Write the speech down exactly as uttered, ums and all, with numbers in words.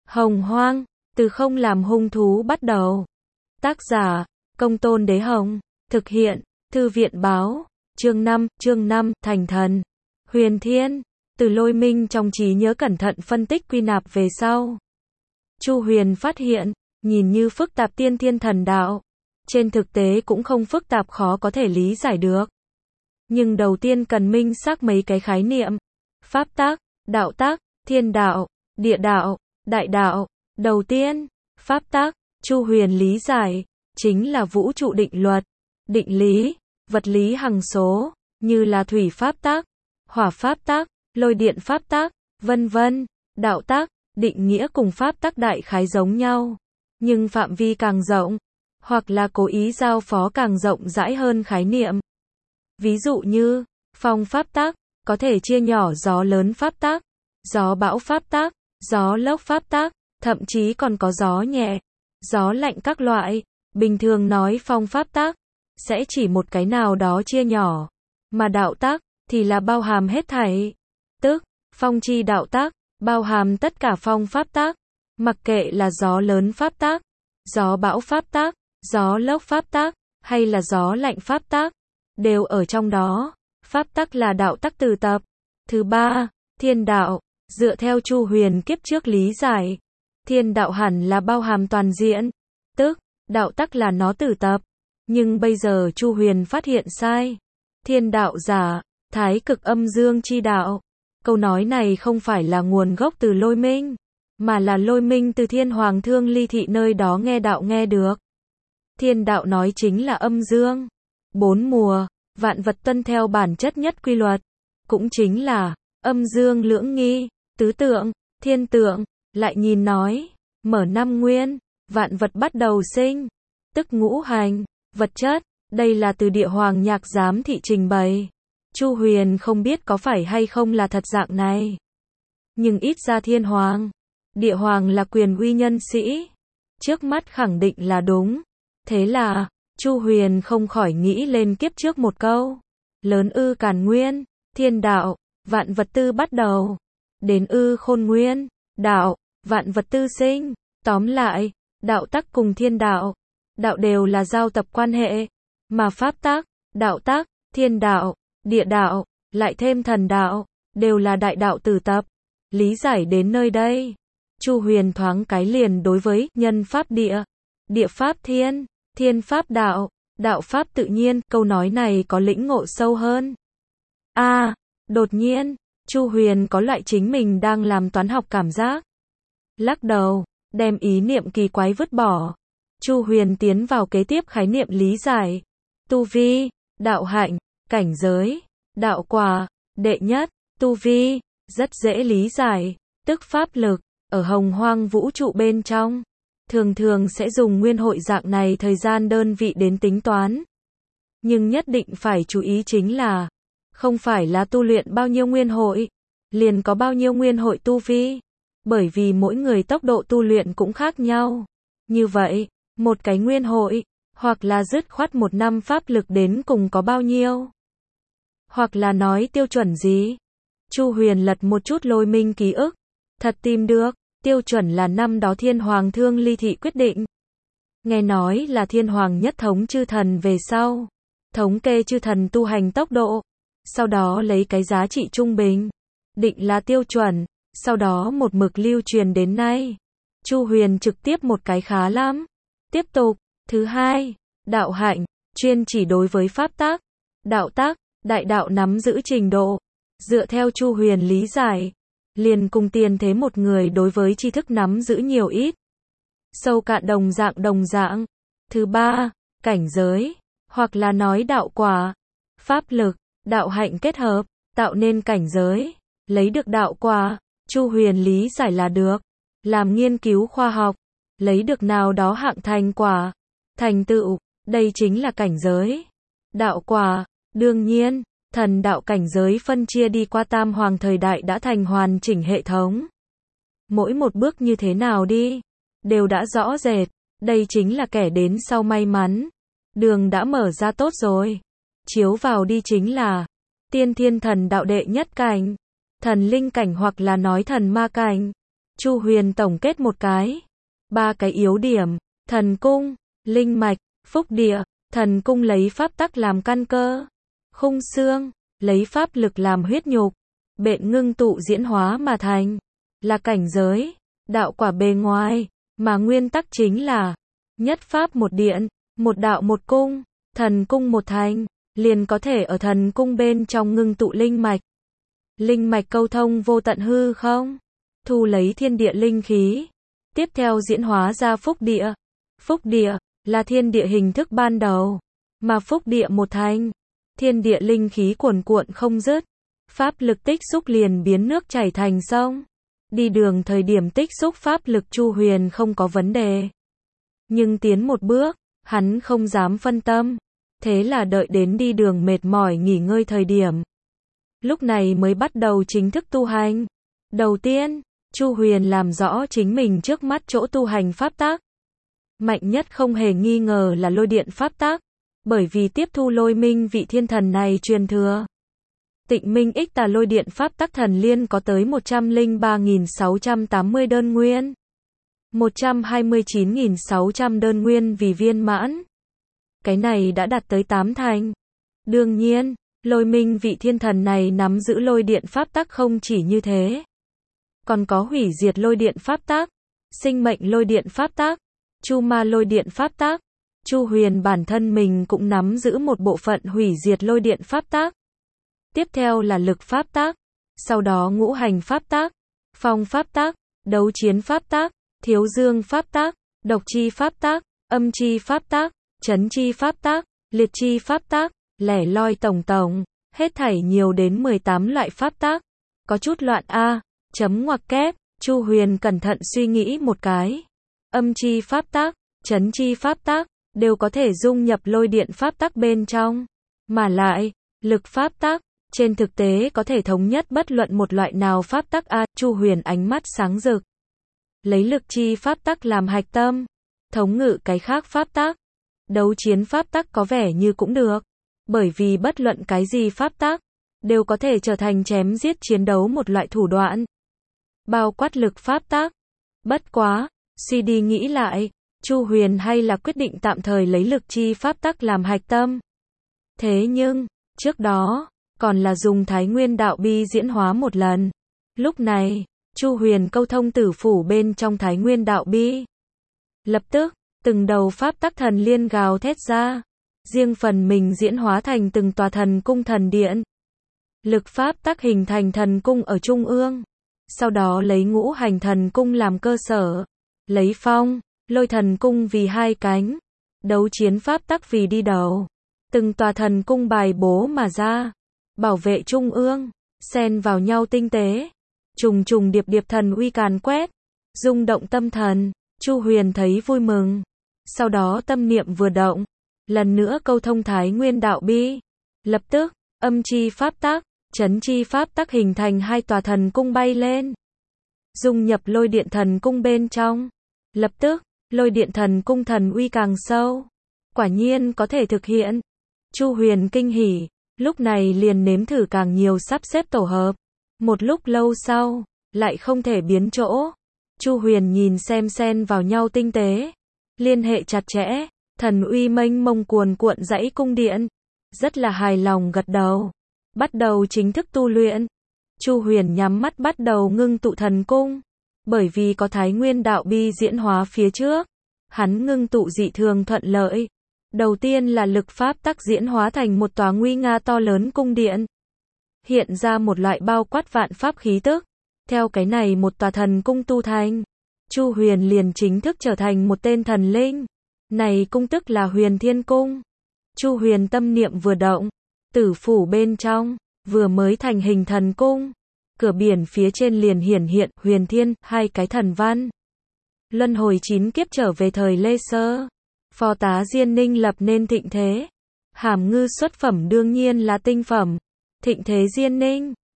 Hồng Hoang, từ không làm hung thú bắt đầu. Tác giả, Công Tôn Đế Hồng. Thực hiện, Thư viện Báo. Chương năm, chương năm, Thành Thần. Huyền Thiên, từ Lôi Minh trong trí nhớ cẩn thận phân tích quy nạp về sau. Chu Huyền phát hiện, nhìn như phức tạp tiên thiên thần đạo, trên thực tế cũng không phức tạp khó có thể lý giải được. Nhưng đầu tiên cần minh xác mấy cái khái niệm. Pháp tác, đạo tác, thiên đạo, địa đạo, đại đạo. Đầu tiên, pháp tác, Chu Huyền lý giải, chính là vũ trụ định luật, định lý, vật lý hằng số, như là thủy pháp tác, hỏa pháp tác, lôi điện pháp tác, vân vân. Đạo tác, định nghĩa cùng pháp tác đại khái giống nhau, nhưng phạm vi càng rộng, hoặc là cố ý giao phó càng rộng rãi hơn khái niệm. Ví dụ như, phong pháp tác, có thể chia nhỏ gió lớn pháp tác, gió bão pháp tác, gió lốc pháp tác, thậm chí còn có gió nhẹ, gió lạnh các loại. Bình thường nói phong pháp tác, sẽ chỉ một cái nào đó chia nhỏ, mà đạo tác, thì là bao hàm hết thảy. Tức, phong chi đạo tác, bao hàm tất cả phong pháp tác, mặc kệ là gió lớn pháp tác, gió bão pháp tác, gió lốc pháp tác, hay là gió lạnh pháp tác, đều ở trong đó. Pháp tác là đạo tác từ tập. Thứ ba, thiên đạo, dựa theo Chu Huyền kiếp trước lý giải, thiên đạo hẳn là bao hàm toàn diện, tức, đạo tác là nó từ tập. Nhưng bây giờ Chu Huyền phát hiện sai. Thiên đạo giả, thái cực âm dương chi đạo. Câu nói này không phải là nguồn gốc từ Lôi Minh, mà là Lôi Minh từ Thiên Hoàng Thương Ly Thị nơi đó nghe đạo nghe được. Thiên đạo nói chính là âm dương, bốn mùa, vạn vật tuân theo bản chất nhất quy luật, cũng chính là âm dương lưỡng nghi, tứ tượng, thiên tượng. Lại nhìn nói, mở năm nguyên, vạn vật bắt đầu sinh, tức ngũ hành, vật chất. Đây là từ Địa Hoàng Nhạc Giám Thị trình bày. Chu Huyền không biết có phải hay không là thật dạng này, nhưng ít ra Thiên Hoàng, Địa Hoàng là quyền uy nhân sĩ, trước mắt khẳng định là đúng. Thế là, Chu Huyền không khỏi nghĩ lên kiếp trước một câu. Lớn ư càn nguyên, thiên đạo, vạn vật tư bắt đầu. Đến ư khôn nguyên, đạo, vạn vật tư sinh. Tóm lại, đạo tác cùng thiên đạo, đạo đều là giao tập quan hệ, mà pháp tác, đạo tác, thiên đạo, địa đạo, lại thêm thần đạo, đều là đại đạo từ tập. Lý giải đến nơi đây, Chu Huyền thoáng cái liền đối với nhân pháp địa, địa pháp thiên, thiên pháp đạo, đạo pháp tự nhiên, câu nói này có lĩnh ngộ sâu hơn. A, à, đột nhiên, Chu Huyền có loại chính mình đang làm toán học cảm giác. Lắc đầu, đem ý niệm kỳ quái vứt bỏ. Chu Huyền tiến vào kế tiếp khái niệm lý giải. Tu vi, đạo hạnh, cảnh giới, đạo quả. Đệ nhất, tu vi, rất dễ lý giải, tức pháp lực, ở hồng hoang vũ trụ bên trong, thường thường sẽ dùng nguyên hội dạng này thời gian đơn vị đến tính toán. Nhưng nhất định phải chú ý chính là, không phải là tu luyện bao nhiêu nguyên hội, liền có bao nhiêu nguyên hội tu vi, bởi vì mỗi người tốc độ tu luyện cũng khác nhau. Như vậy, một cái nguyên hội, hoặc là dứt khoát một năm pháp lực đến cùng có bao nhiêu, hoặc là nói tiêu chuẩn gì. Chu Huyền lật một chút Lôi Minh ký ức, thật tìm được, tiêu chuẩn là năm đó Thiên Hoàng Thương Ly Thị quyết định. Nghe nói là Thiên Hoàng nhất thống chư thần về sau, thống kê chư thần tu hành tốc độ, sau đó lấy cái giá trị trung bình, định là tiêu chuẩn, sau đó một mực lưu truyền đến nay. Chu Huyền trực tiếp một cái khá lắm. Tiếp tục, thứ hai, đạo hạnh, chuyên chỉ đối với pháp tác, đạo tác, đại đạo nắm giữ trình độ. Dựa theo Chu Huyền lý giải, liền cùng tiền thế một người đối với tri thức nắm giữ nhiều ít, sâu cạn đồng dạng đồng dạng. Thứ ba, cảnh giới, hoặc là nói đạo quả, pháp lực, đạo hạnh kết hợp, tạo nên cảnh giới, lấy được đạo quả. Chu Huyền lý giải là được, làm nghiên cứu khoa học, lấy được nào đó hạng thành quả, thành tựu, đây chính là cảnh giới. Đạo quả, đương nhiên, thần đạo cảnh giới phân chia đi qua tam hoàng thời đại đã thành hoàn chỉnh hệ thống. Mỗi một bước như thế nào đi, đều đã rõ rệt, đây chính là kẻ đến sau may mắn. Đường đã mở ra tốt rồi, chiếu vào đi chính là tiên thiên thần đạo đệ nhất cảnh, thần linh cảnh hoặc là nói thần ma cảnh. Chu Huyền tổng kết một cái. Ba cái yếu điểm, thần cung, linh mạch, phúc địa. Thần cung lấy pháp tắc làm căn cơ, khung xương, lấy pháp lực làm huyết nhục, bện ngưng tụ diễn hóa mà thành, là cảnh giới, đạo quả bề ngoài, mà nguyên tắc chính là nhất pháp một điện, một đạo một cung, thần cung một thành, liền có thể ở thần cung bên trong ngưng tụ linh mạch. Linh mạch câu thông vô tận hư không, thu lấy thiên địa linh khí, tiếp theo diễn hóa ra phúc địa. Phúc địa là thiên địa hình thức ban đầu, mà phúc địa một thành, thiên địa linh khí cuồn cuộn không dứt, pháp lực tích xúc liền biến nước chảy thành sông. Đi đường thời điểm tích xúc pháp lực Chu Huyền không có vấn đề. Nhưng tiến một bước, hắn không dám phân tâm, thế là đợi đến đi đường mệt mỏi nghỉ ngơi thời điểm. Lúc này mới bắt đầu chính thức tu hành. Đầu tiên, Chu Huyền làm rõ chính mình trước mắt chỗ tu hành pháp tắc. Mạnh nhất không hề nghi ngờ là lôi điện pháp tắc, bởi vì tiếp thu lôi minh vị thiên thần này truyền thừa. Tịnh Minh Ích Tà lôi điện pháp tắc thần liên có tới một trăm lẻ ba nghìn sáu trăm tám mươi đơn nguyên, một trăm hai mươi chín nghìn sáu trăm đơn nguyên vì viên mãn. Cái này đã đạt tới tám thành. Đương nhiên, lôi minh vị thiên thần này nắm giữ lôi điện pháp tắc không chỉ như thế, còn có hủy diệt lôi điện pháp tắc, sinh mệnh lôi điện pháp tắc, chu ma lôi điện pháp tắc. Chu Huyền bản thân mình cũng nắm giữ một bộ phận hủy diệt lôi điện pháp tắc. Tiếp theo là lực pháp tắc, sau đó ngũ hành pháp tắc, phong pháp tắc, đấu chiến pháp tắc, thiếu dương pháp tắc, độc chi pháp tắc, âm chi pháp tắc, chấn chi pháp tắc, liệt chi pháp tắc, lẻ loi tổng tổng, hết thảy nhiều đến mười tám loại pháp tắc. Có chút loạn a, chấm ngoặc kép, Chu Huyền cẩn thận suy nghĩ một cái. Âm chi pháp tắc, chấn chi pháp tắc đều có thể dung nhập lôi điện pháp tắc bên trong, mà lại, lực pháp tắc trên thực tế có thể thống nhất bất luận một loại nào pháp tắc a. Chu Huyền ánh mắt sáng rực, lấy lực chi pháp tắc làm hạch tâm, thống ngự cái khác pháp tắc. Đấu chiến pháp tắc có vẻ như cũng được, bởi vì bất luận cái gì pháp tắc đều có thể trở thành chém giết chiến đấu một loại thủ đoạn, bao quát lực pháp tắc. Bất quá, suy đi nghĩ lại, Chu Huyền hay là quyết định tạm thời lấy lực chi pháp tắc làm hạch tâm. Thế nhưng, trước đó, còn là dùng Thái Nguyên đạo bi diễn hóa một lần. Lúc này, Chu Huyền câu thông tử phủ bên trong Thái Nguyên đạo bi. Lập tức, từng đầu pháp tắc thần liên gào thét ra, riêng phần mình diễn hóa thành từng tòa thần cung thần điện. Lực pháp tắc hình thành thần cung ở trung ương, sau đó lấy ngũ hành thần cung làm cơ sở, lấy phong, lôi thần cung vì hai cánh, đấu chiến pháp tắc vì đi đầu. Từng tòa thần cung bài bố mà ra, bảo vệ trung ương, xen vào nhau tinh tế, trùng trùng điệp điệp thần uy càn quét, rung động tâm thần. Chu Huyền thấy vui mừng, sau đó tâm niệm vừa động, lần nữa câu thông Thái Nguyên đạo bi. Lập tức, âm chi pháp tắc, chấn chi pháp tắc hình thành hai tòa thần cung bay lên, dung nhập lôi điện thần cung bên trong. Lập tức, lôi điện thần cung thần uy càng sâu. Quả nhiên có thể thực hiện. Chu Huyền kinh hỉ, lúc này liền nếm thử càng nhiều sắp xếp tổ hợp. Một lúc lâu sau, lại không thể biến chỗ. Chu Huyền nhìn xem xen vào nhau tinh tế, liên hệ chặt chẽ, thần uy mênh mông cuồn cuộn dãy cung điện, rất là hài lòng gật đầu. Bắt đầu chính thức tu luyện. Chu Huyền nhắm mắt bắt đầu ngưng tụ thần cung. Bởi vì có Thái Nguyên đạo bi diễn hóa phía trước, hắn ngưng tụ dị thường thuận lợi. Đầu tiên là lực pháp tắc diễn hóa thành một tòa nguy nga to lớn cung điện, hiện ra một loại bao quát vạn pháp khí tức. Theo cái này một tòa thần cung tu thành, Chu Huyền liền chính thức trở thành một tên thần linh. Này cung tức là Huyền Thiên Cung. Chu Huyền tâm niệm vừa động, tử phủ bên trong vừa mới thành hình thần cung, cửa biển phía trên liền hiển hiện Huyền Thiên, hai cái thần văn. Luân hồi chín kiếp trở về thời Lê Sơ, phò tá Diên Ninh lập nên thịnh thế. Hàm ngư xuất phẩm đương nhiên là tinh phẩm. Thịnh thế Diên Ninh,